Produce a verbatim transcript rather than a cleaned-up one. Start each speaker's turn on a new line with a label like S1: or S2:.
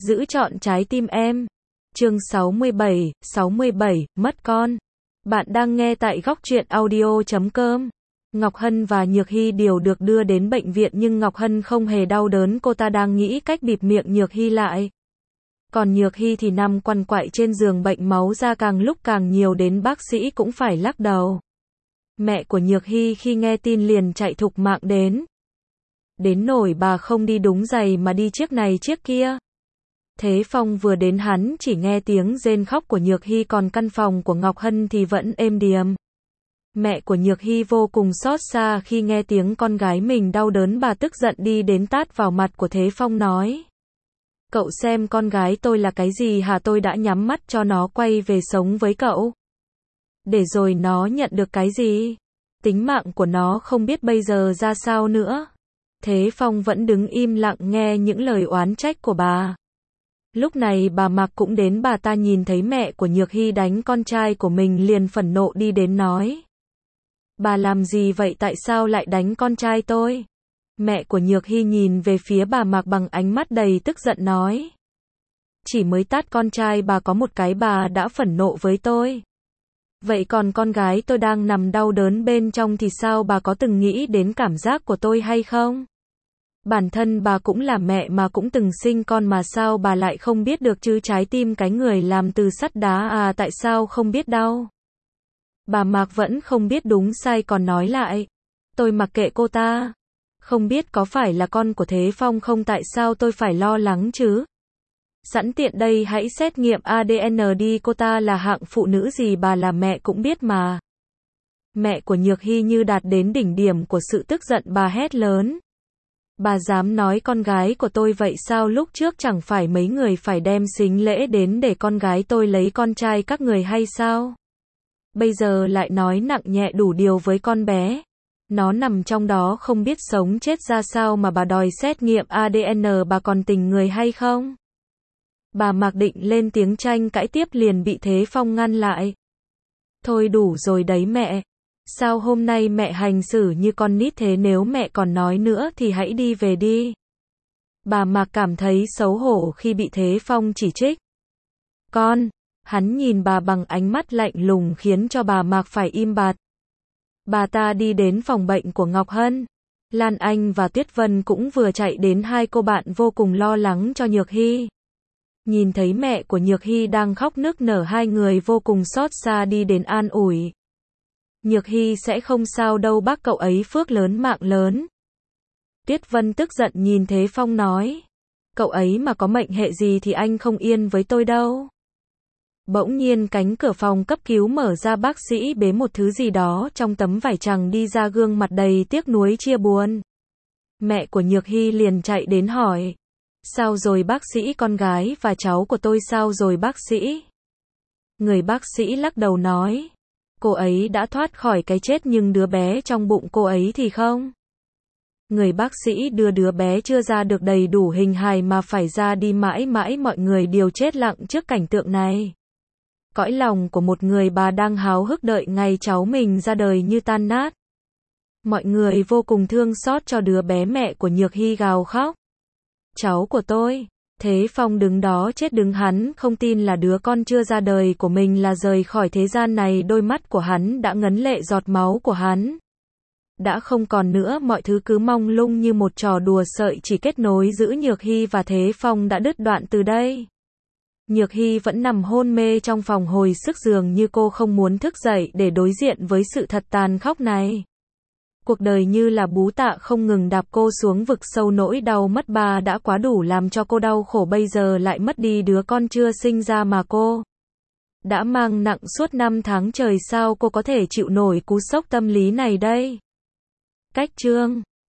S1: Giữ trọn trái tim em. Chương sáu mươi bảy, sáu mươi bảy, mất con. Bạn đang nghe tại góc truyện audio chấm com. Ngọc Hân và Nhược Hy đều được đưa đến bệnh viện nhưng Ngọc Hân không hề đau đớn, cô ta đang nghĩ cách bịt miệng Nhược Hy lại. Còn Nhược Hy thì nằm quằn quại trên giường, bệnh máu ra càng lúc càng nhiều đến bác sĩ cũng phải lắc đầu. Mẹ của Nhược Hy khi nghe tin liền chạy thục mạng đến. Đến nỗi bà không đi đúng giày mà đi chiếc này chiếc kia. Thế Phong vừa đến hắn chỉ nghe tiếng rên khóc của Nhược Hy, còn căn phòng của Ngọc Hân thì vẫn êm điềm. Mẹ của Nhược Hy vô cùng xót xa khi nghe tiếng con gái mình đau đớn, bà tức giận đi đến tát vào mặt của Thế Phong nói: Cậu xem con gái tôi là cái gì hả? Tôi đã nhắm mắt cho nó quay về sống với cậu. Để rồi nó nhận được cái gì? Tính mạng của nó không biết bây giờ ra sao nữa. Thế Phong vẫn đứng im lặng nghe những lời oán trách của bà. Lúc này bà Mạc cũng đến, bà ta nhìn thấy mẹ của Nhược Hy đánh con trai của mình liền phẫn nộ đi đến nói: Bà làm gì vậy, tại sao lại đánh con trai tôi? Mẹ của Nhược Hy nhìn về phía bà Mạc bằng ánh mắt đầy tức giận nói: Chỉ mới tát con trai bà có một cái bà đã phẫn nộ với tôi. Vậy còn con gái tôi đang nằm đau đớn bên trong thì sao, bà có từng nghĩ đến cảm giác của tôi hay không? Bản thân bà cũng là mẹ mà cũng từng sinh con mà, sao bà lại không biết được chứ? Trái tim cái người làm từ sắt đá à, tại sao không biết đau? Bà Mạc vẫn không biết đúng sai còn nói lại: Tôi mặc kệ cô ta. Không biết có phải là con của Thế Phong không, tại sao tôi phải lo lắng chứ? Sẵn tiện đây hãy xét nghiệm a đê en đi, cô ta là hạng phụ nữ gì, bà là mẹ cũng biết mà. Mẹ của Nhược Hy như đạt đến đỉnh điểm của sự tức giận, bà hét lớn: Bà dám nói con gái của tôi vậy sao? Lúc trước chẳng phải mấy người phải đem sính lễ đến để con gái tôi lấy con trai các người hay sao? Bây giờ lại nói nặng nhẹ đủ điều với con bé. Nó nằm trong đó không biết sống chết ra sao mà bà đòi xét nghiệm a đê en, bà còn tình người hay không? Bà Mạc định lên tiếng tranh cãi tiếp liền bị Thế Phong ngăn lại. Thôi đủ rồi đấy mẹ. Sao hôm nay mẹ hành xử như con nít thế, nếu mẹ còn nói nữa thì hãy đi về đi. Bà Mạc cảm thấy xấu hổ khi bị Thế Phong chỉ trích. Con, hắn nhìn bà bằng ánh mắt lạnh lùng khiến cho bà Mạc phải im bặt. Bà ta đi đến phòng bệnh của Ngọc Hân. Lan Anh và Tuyết Vân cũng vừa chạy đến, hai cô bạn vô cùng lo lắng cho Nhược Hy. Nhìn thấy mẹ của Nhược Hy đang khóc nức nở, hai người vô cùng xót xa đi đến an ủi. Nhược Hy sẽ không sao đâu bác, cậu ấy phước lớn mạng lớn. Tuyết Vân tức giận nhìn Thế Phong nói: Cậu ấy mà có mệnh hệ gì thì anh không yên với tôi đâu. Bỗng nhiên cánh cửa phòng cấp cứu mở ra, bác sĩ bế một thứ gì đó trong tấm vải trắng đi ra, gương mặt đầy tiếc nuối chia buồn. Mẹ của Nhược Hy liền chạy đến hỏi: Sao rồi bác sĩ, con gái và cháu của tôi sao rồi bác sĩ? Người bác sĩ lắc đầu nói: Cô ấy đã thoát khỏi cái chết nhưng đứa bé trong bụng cô ấy thì không. Người bác sĩ đưa đứa bé chưa ra được đầy đủ hình hài mà phải ra đi mãi mãi, mọi người đều chết lặng trước cảnh tượng này. Cõi lòng của một người bà đang háo hức đợi ngày cháu mình ra đời như tan nát. Mọi người vô cùng thương xót cho đứa bé, mẹ của Nhược Hy gào khóc: Cháu của tôi. Thế Phong đứng đó chết đứng, hắn không tin là đứa con chưa ra đời của mình là rời khỏi thế gian này, đôi mắt của hắn đã ngấn lệ, giọt máu của hắn đã không còn nữa, mọi thứ cứ mông lung như một trò đùa, sợi chỉ kết nối giữa Nhược Hy và Thế Phong đã đứt đoạn từ đây. Nhược Hy vẫn nằm hôn mê trong phòng hồi sức, dường như cô không muốn thức dậy để đối diện với sự thật tàn khốc này. Cuộc đời như là bú tạ không ngừng đạp cô xuống vực sâu, nỗi đau mất ba đã quá đủ làm cho cô đau khổ, bây giờ lại mất đi đứa con chưa sinh ra mà cô đã mang nặng suốt năm tháng trời, sao cô có thể chịu nổi cú sốc tâm lý này đây? Cách chương